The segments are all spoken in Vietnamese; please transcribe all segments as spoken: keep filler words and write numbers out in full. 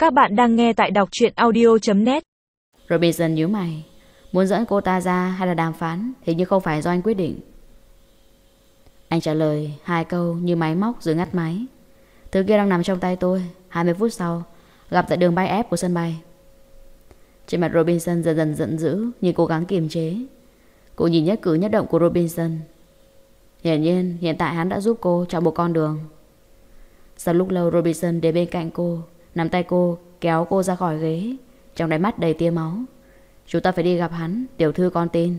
Các bạn đang nghe tại đọc truyện audio chấm net. Robinson nhíu mày. Muốn dẫn cô ta ra hay là đàm phán thì như không phải do anh quyết định. Anh trả lời hai câu như máy móc rồi ngắt máy. Thứ kia đang nằm trong tay tôi. Hai mươi phút sau gặp tại đường bay F của sân bay. Trên mặt Robinson dần dần giận dữ nhưng cố gắng kiềm chế. Cô nhìn nhất cử nhất động của Robinson. Hiển nhiên hiện tại hắn đã giúp cô chọn một con đường. Sau lúc lâu Robinson đến bên cạnh cô, nắm tay cô kéo cô ra khỏi ghế, trong đáy mắt đầy tia máu. Chúng ta phải đi gặp hắn, tiểu thư con tin.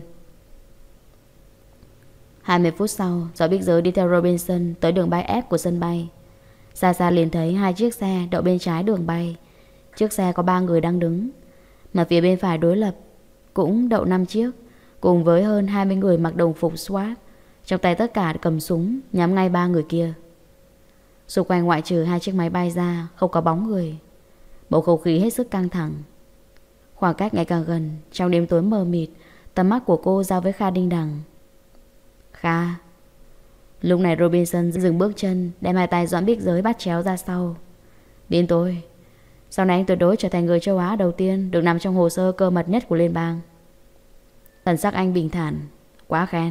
Hai mươi phút sau, Gió Bích Giới đi theo Robinson tới đường bay F của sân bay. Xa xa liền thấy hai chiếc xe đậu bên trái đường bay. Chiếc xe có ba người đang đứng, mà phía bên phải đối lập cũng đậu năm chiếc, cùng với hơn hai mươi người mặc đồng phục SWAT, trong tay tất cả cầm súng nhắm ngay ba người kia. Xung quanh ngoại trừ hai chiếc máy bay ra không có bóng người. Bầu không khí hết sức căng thẳng. Khoảng cách ngày càng gần. Trong đêm tối mờ mịt, tầm mắt của cô giao với Kha Đinh Đằng. Kha. Lúc này Robinson dừng bước chân, đem hai tay Doãn Bích Giới bắt chéo ra sau. Đến tôi. Sau này anh tuyệt đối trở thành người châu Á đầu tiên được nằm trong hồ sơ cơ mật nhất của liên bang. Thần sắc anh bình thản. Quá khen.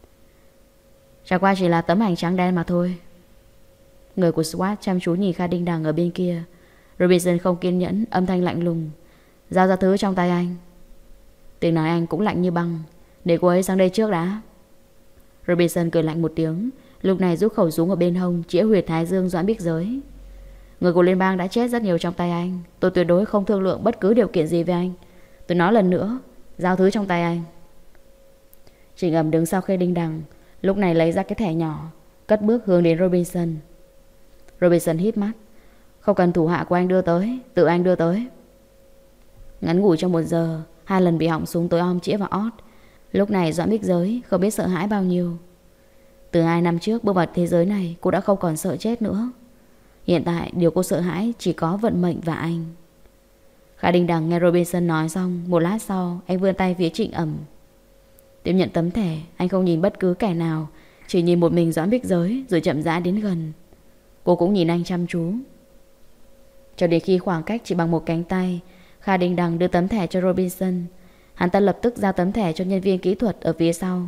Chẳng qua chỉ là tấm ảnh trắng đen mà thôi. Người của SWAT chăm chú nhìn Kha Đinh Đằng ở bên kia. Robinson không kiên nhẫn, âm thanh lạnh lùng. Giao ra thứ trong tay anh. Tiếng nói anh cũng lạnh như băng. Để cô ấy sang đây trước đã. Robinson cười lạnh một tiếng, lúc này rút khẩu súng ở bên hông, chĩa huyệt thái dương Doãn Bích Giới. Người của liên bang đã chết rất nhiều trong tay anh. Tôi tuyệt đối không thương lượng bất cứ điều kiện gì với anh. Tôi nói lần nữa, giao thứ trong tay anh. Trịnh Ẩm đứng sau Kha Đinh Đằng, lúc này lấy ra cái thẻ nhỏ, cất bước hướng đến Robinson. Robinson híp mắt. Không cần thủ hạ của anh đưa tới, tự anh đưa tới. Ngắn ngủi trong một giờ, hai lần bị họng súng tối om chĩa vào ót. Lúc này Doãn Bích Giới không biết sợ hãi bao nhiêu. Từ hai năm trước bước vào thế giới này, cô đã không còn sợ chết nữa. Hiện tại điều cô sợ hãi chỉ có vận mệnh và anh. Kha Đinh Đằng nghe Robinson nói xong, một lát sau anh vươn tay phía Trịnh Ẩm. Tiếp nhận tấm thẻ, anh không nhìn bất cứ kẻ nào, chỉ nhìn một mình Doãn Bích Giới rồi chậm rãi đến gần. Cô cũng nhìn anh chăm chú. Cho đến khi khoảng cách chỉ bằng một cánh tay, Kha Đinh Đằng đưa tấm thẻ cho Robinson. Hắn ta lập tức giao tấm thẻ cho nhân viên kỹ thuật ở phía sau.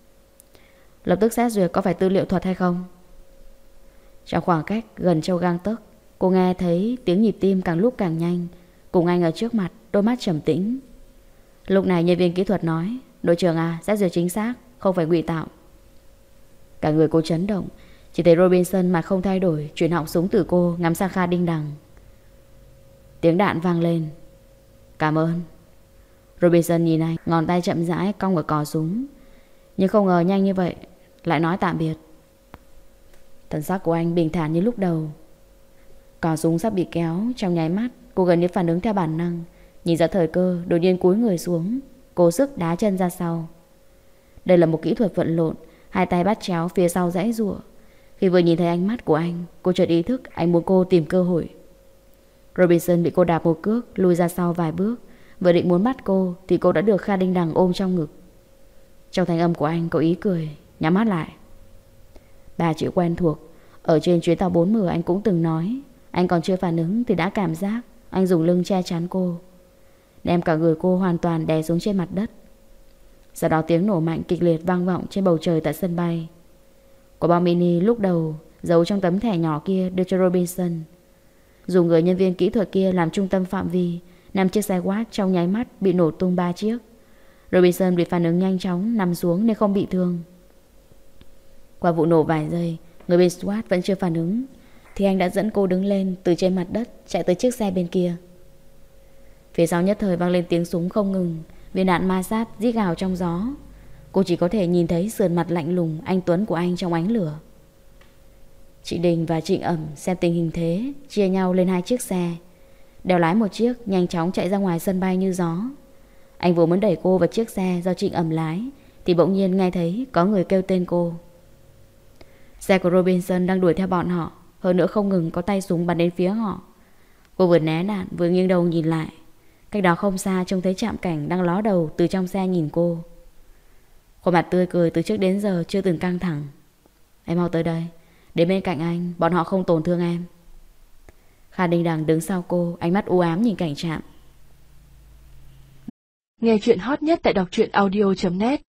Lập tức xét duyệt có phải tư liệu thuật hay không. Trong khoảng cách gần châu gang tấc, cô nghe thấy tiếng nhịp tim càng lúc càng nhanh. Cùng anh ở trước mặt, đôi mắt trầm tĩnh. Lúc này nhân viên kỹ thuật nói, đội trưởng à, xét duyệt chính xác, không phải ngụy tạo. Cả người cô chấn động. Chỉ thấy Robinson mà không thay đổi, chuyển họng súng từ cô ngắm sang Kha Đinh Đằng. Tiếng đạn vang lên. Cảm ơn. Robinson nhìn anh, ngón tay chậm rãi cong vào cò súng. Nhưng không ngờ nhanh như vậy lại nói tạm biệt. Thần sắc của anh bình thản như lúc đầu. Cò súng sắp bị kéo. Trong nháy mắt cô gần như phản ứng theo bản năng, nhìn ra thời cơ, đột nhiên cúi người xuống, cố sức đá chân ra sau. Đây là một kỹ thuật vận lộn. Hai tay bắt chéo phía sau giãy giụa. Khi vừa nhìn thấy ánh mắt của anh, cô chợt ý thức anh muốn cô tìm cơ hội. Robinson bị cô đạp một cước, lùi ra sau vài bước. Vừa định muốn bắt cô thì cô đã được Kha Đinh Đằng ôm trong ngực. Trong thanh âm của anh có ý cười. Nhắm mắt lại. Ba chữ quen thuộc. Ở trên chuyến tàu bốn M anh cũng từng nói. Anh còn chưa phản ứng thì đã cảm giác anh dùng lưng che chắn cô, đem cả người cô hoàn toàn đè xuống trên mặt đất. Sau đó tiếng nổ mạnh kịch liệt vang vọng trên bầu trời tại sân bay. Quả bom mini lúc đầu giấu trong tấm thẻ nhỏ kia đưa cho Robinson. Dùng người nhân viên kỹ thuật kia làm trung tâm phạm vi, năm chiếc xe quát trong nháy mắt bị nổ tung ba chiếc. Robinson bị phản ứng nhanh chóng nằm xuống nên không bị thương. Qua vụ nổ vài giây, người bên SWAT vẫn chưa phản ứng thì anh đã dẫn cô đứng lên từ trên mặt đất, chạy tới chiếc xe bên kia. Phía sau nhất thời vang lên tiếng súng không ngừng, viên đạn ma sát rít gào trong gió. Cô chỉ có thể nhìn thấy sườn mặt lạnh lùng anh tuấn của anh trong ánh lửa. Chị Đình và Trịnh Ẩm xem tình hình thế, chia nhau lên hai chiếc xe, đèo lái một chiếc nhanh chóng chạy ra ngoài sân bay như gió. Anh vừa muốn đẩy cô vào chiếc xe do Trịnh Ẩm lái thì bỗng nhiên nghe thấy có người kêu tên cô. Xe của Robinson đang đuổi theo bọn họ, hơn nữa không ngừng có tay súng bắn đến phía họ. Cô vừa né đạn vừa nghiêng đầu nhìn lại. Cách đó không xa trông thấy Trạm Cảnh đang ló đầu từ trong xe nhìn cô. Khuôn mặt tươi cười từ trước đến giờ chưa từng căng thẳng. Em mau tới đây, đến bên cạnh anh, bọn họ không tổn thương em. Kha Đinh Đằng đứng sau cô, ánh mắt u ám nhìn Cảnh Trạm. Nghe chuyện hot nhất tại đọc truyện audio chấm net.